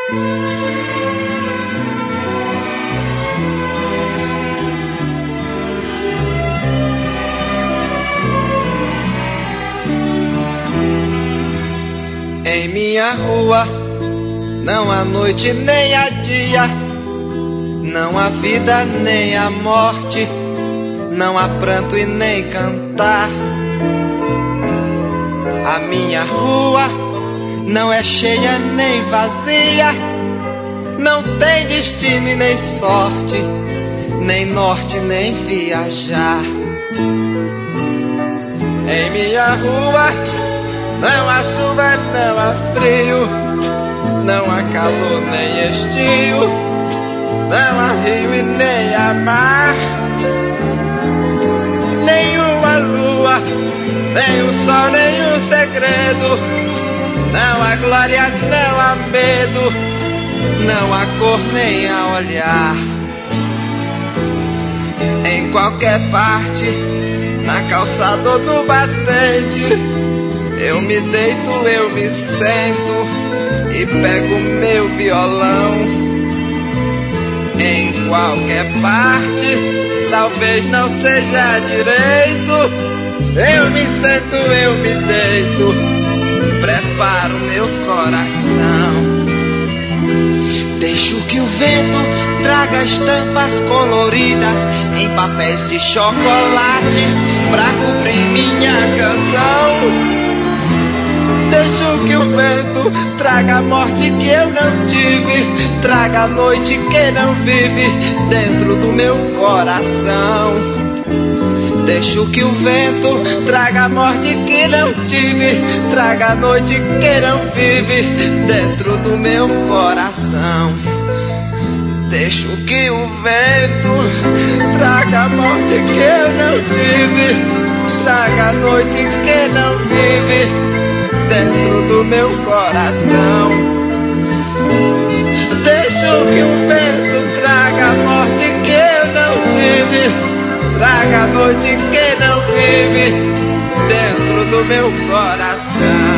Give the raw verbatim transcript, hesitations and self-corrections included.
Em minha rua não há noite nem há dia, não há vida nem há morte, não há pranto e nem cantar. A minha rua não é cheia nem vazia, não tem destino e nem sorte, nem norte nem viajar. Em minha rua não há chuva, não há frio, não há calor nem estio, não há rio e nem há mar, nenhuma lua, nem o sol, nem o segredo, não há glória, não há medo, não há cor nem há olhar. Em qualquer parte, na calçada ou do batente, eu me deito, eu me sento e pego meu violão. Em qualquer parte, talvez não seja direito, eu me sento, eu me deito, preparo meu coração. Deixo que o vento traga estampas coloridas em papéis de chocolate pra cobrir minha canção. Deixo que o vento traga a morte que eu não tive, traga a noite que não vive dentro do meu coração. Deixo que o vento traga a morte que não tive, traga a noite que não vive dentro do meu coração. Deixo que o vento traga a morte que eu não tive, traga a noite que não vive dentro do meu coração. Deixo que o vento traga a morte que eu não tive, traga a noite que não vive dentro do meu coração.